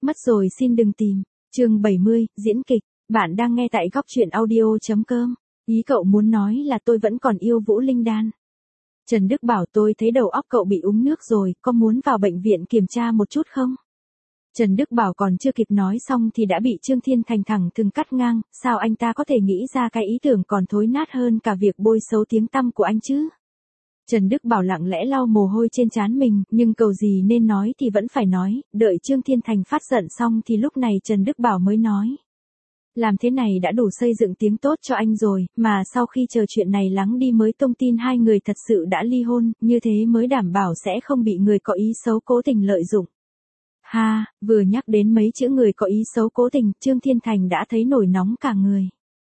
Mất rồi xin đừng tìm. Chương 70, diễn kịch. Bạn đang nghe tại góc truyện audio.com. Ý cậu muốn nói là tôi vẫn còn yêu Vũ Linh Đan. Trần Đức bảo tôi thấy đầu óc cậu bị úng nước rồi, có muốn vào bệnh viện kiểm tra một chút không? Trần Đức bảo còn chưa kịp nói xong thì đã bị Trương Thiên Thành thẳng thừng cắt ngang, sao anh ta có thể nghĩ ra cái ý tưởng còn thối nát hơn cả việc bôi xấu tiếng tăm của anh chứ? Trần Đức bảo lặng lẽ lau mồ hôi trên trán mình, nhưng cầu gì nên nói thì vẫn phải nói, đợi Trương Thiên Thành phát giận xong thì lúc này Trần Đức bảo mới nói. Làm thế này đã đủ xây dựng tiếng tốt cho anh rồi, mà sau khi chờ chuyện này lắng đi mới thông tin hai người thật sự đã ly hôn, như thế mới đảm bảo sẽ không bị người có ý xấu cố tình lợi dụng. Ha, vừa nhắc đến mấy chữ người có ý xấu cố tình, Trương Thiên Thành đã thấy nổi nóng cả người.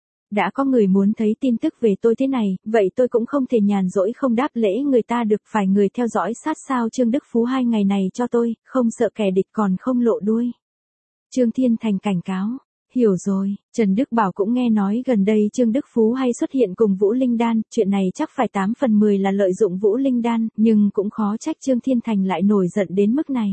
Đã có người muốn thấy tin tức về tôi thế này, vậy tôi cũng không thể nhàn rỗi không đáp lễ người ta được, phải người theo dõi sát sao Trương Đức Phú 2 ngày này cho tôi, không sợ kẻ địch còn không lộ đuôi. Trương Thiên Thành cảnh cáo. Hiểu rồi, Trần Đức Bảo cũng nghe nói gần đây Trương Đức Phú hay xuất hiện cùng Vũ Linh Đan, chuyện này chắc phải 8 phần 10 là lợi dụng Vũ Linh Đan, nhưng cũng khó trách Trương Thiên Thành lại nổi giận đến mức này.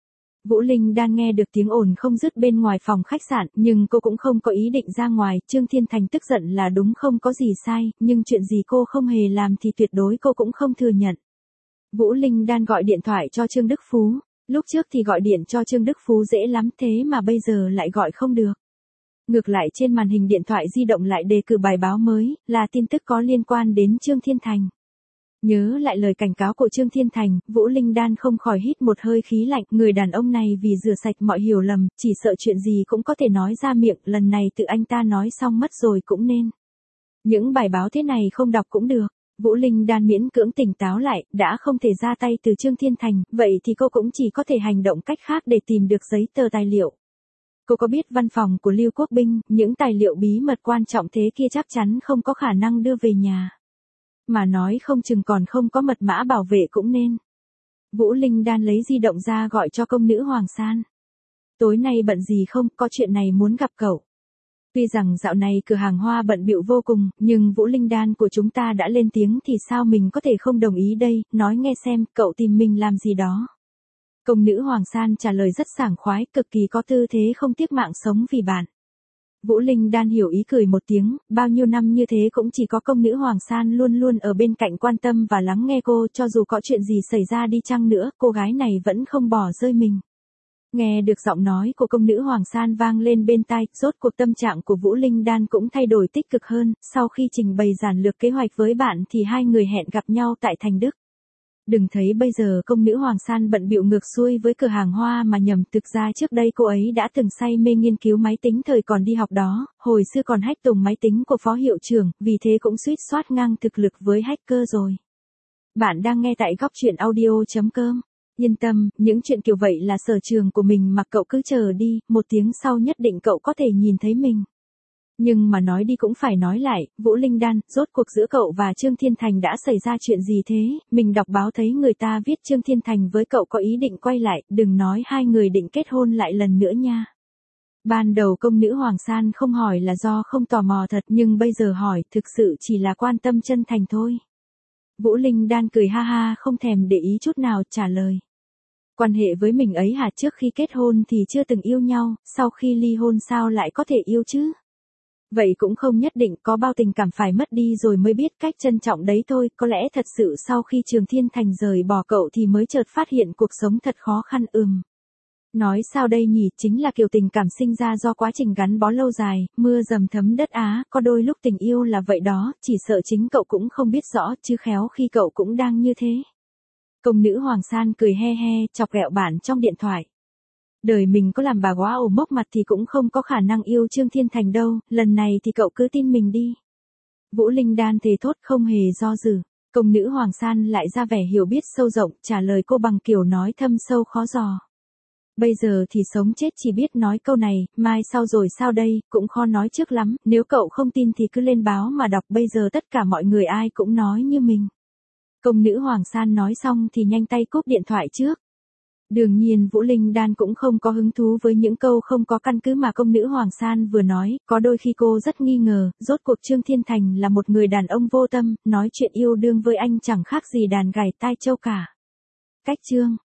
Vũ Linh Đan nghe được tiếng ồn không dứt bên ngoài phòng khách sạn, nhưng cô cũng không có ý định ra ngoài, Trương Thiên Thành tức giận là đúng, không có gì sai, nhưng chuyện gì cô không hề làm thì tuyệt đối cô cũng không thừa nhận. Vũ Linh Đan gọi điện thoại cho Trương Đức Phú, lúc trước thì gọi điện cho Trương Đức Phú dễ lắm thế mà bây giờ lại gọi không được. Ngược lại trên màn hình điện thoại di động lại đề cử bài báo mới, là tin tức có liên quan đến Trương Thiên Thành. Nhớ lại lời cảnh cáo của Trương Thiên Thành, Vũ Linh Đan không khỏi hít một hơi khí lạnh, người đàn ông này vì rửa sạch mọi hiểu lầm, chỉ sợ chuyện gì cũng có thể nói ra miệng, lần này tự anh ta nói xong mất rồi cũng nên. Những bài báo thế này không đọc cũng được. Vũ Linh Đan miễn cưỡng tỉnh táo lại, đã không thể ra tay từ Trương Thiên Thành, vậy thì cô cũng chỉ có thể hành động cách khác để tìm được giấy tờ tài liệu. Cô có biết văn phòng của Lưu Quốc Binh, những tài liệu bí mật quan trọng thế kia chắc chắn không có khả năng đưa về nhà. Mà nói không chừng còn không có mật mã bảo vệ cũng nên. Vũ Linh Đan lấy di động ra gọi cho công nữ Hoàng San. Tối nay bận gì không, có chuyện này muốn gặp cậu. Tuy rằng dạo này cửa hàng hoa bận bịu vô cùng, nhưng Vũ Linh Đan của chúng ta đã lên tiếng thì sao mình có thể không đồng ý đây, nói nghe xem, cậu tìm mình làm gì đó. Công nữ Hoàng San trả lời rất sảng khoái, cực kỳ có tư thế không tiếc mạng sống vì bạn. Vũ Linh Đan hiểu ý cười một tiếng, bao nhiêu năm như thế cũng chỉ có công nữ Hoàng San luôn luôn ở bên cạnh quan tâm và lắng nghe cô, cho dù có chuyện gì xảy ra đi chăng nữa, cô gái này vẫn không bỏ rơi mình. Nghe được giọng nói của công nữ Hoàng San vang lên bên tai, rốt cuộc tâm trạng của Vũ Linh Đan cũng thay đổi tích cực hơn, sau khi trình bày giản lược kế hoạch với bạn thì hai người hẹn gặp nhau tại Thành Đức. Đừng thấy bây giờ công nữ Hoàng San bận bịu ngược xuôi với cửa hàng hoa mà nhầm, thực ra trước đây cô ấy đã từng say mê nghiên cứu máy tính thời còn đi học đó, hồi xưa còn hack tùng máy tính của phó hiệu trưởng, vì thế cũng suýt soát ngang thực lực với hacker rồi. Bạn đang nghe tại góc truyện audio.com. Yên tâm, những chuyện kiểu vậy là sở trường của mình mà cậu cứ chờ đi, một tiếng sau nhất định cậu có thể nhìn thấy mình. Nhưng mà nói đi cũng phải nói lại, Vũ Linh Đan, rốt cuộc giữa cậu và Trương Thiên Thành đã xảy ra chuyện gì thế? Mình đọc báo thấy người ta viết Trương Thiên Thành với cậu có ý định quay lại, đừng nói hai người định kết hôn lại lần nữa nha. Ban đầu công nữ Hoàng San không hỏi là do không tò mò thật, nhưng bây giờ hỏi thực sự chỉ là quan tâm chân thành thôi. Vũ Linh Đan cười ha ha không thèm để ý chút nào trả lời. Quan hệ với mình ấy hả, trước khi kết hôn thì chưa từng yêu nhau, sau khi ly hôn sao lại có thể yêu chứ? Vậy cũng không nhất định, có bao tình cảm phải mất đi rồi mới biết cách trân trọng đấy thôi, có lẽ thật sự sau khi Trương Thiên Thành rời bỏ cậu thì mới chợt phát hiện cuộc sống thật khó khăn. Nói sao đây nhỉ, chính là kiểu tình cảm sinh ra do quá trình gắn bó lâu dài, mưa dầm thấm đất Á, có đôi lúc tình yêu là vậy đó, chỉ sợ chính cậu cũng không biết rõ, chứ khéo khi cậu cũng đang như thế. Công nữ Hoàng San cười he he, chọc ghẹo bạn trong điện thoại. Đời mình có làm bà góa ổ mốc mặt thì cũng không có khả năng yêu Trương Thiên Thành đâu, lần này thì cậu cứ tin mình đi. Vũ Linh Đan thề thốt không hề do dự. Công nữ Hoàng San lại ra vẻ hiểu biết sâu rộng, trả lời cô bằng kiểu nói thâm sâu khó dò. Bây giờ thì sống chết chỉ biết nói câu này, mai sau rồi sao đây, cũng khó nói trước lắm, nếu cậu không tin thì cứ lên báo mà đọc, bây giờ tất cả mọi người ai cũng nói như mình. Công nữ Hoàng San nói xong thì nhanh tay cúp điện thoại trước. Đương nhiên Vũ Linh Đan cũng không có hứng thú với những câu không có căn cứ mà công nữ Hoàng San vừa nói, có đôi khi cô rất nghi ngờ, rốt cuộc Trương Thiên Thành là một người đàn ông vô tâm, nói chuyện yêu đương với anh chẳng khác gì đàn gảy tai trâu cả. Cách chương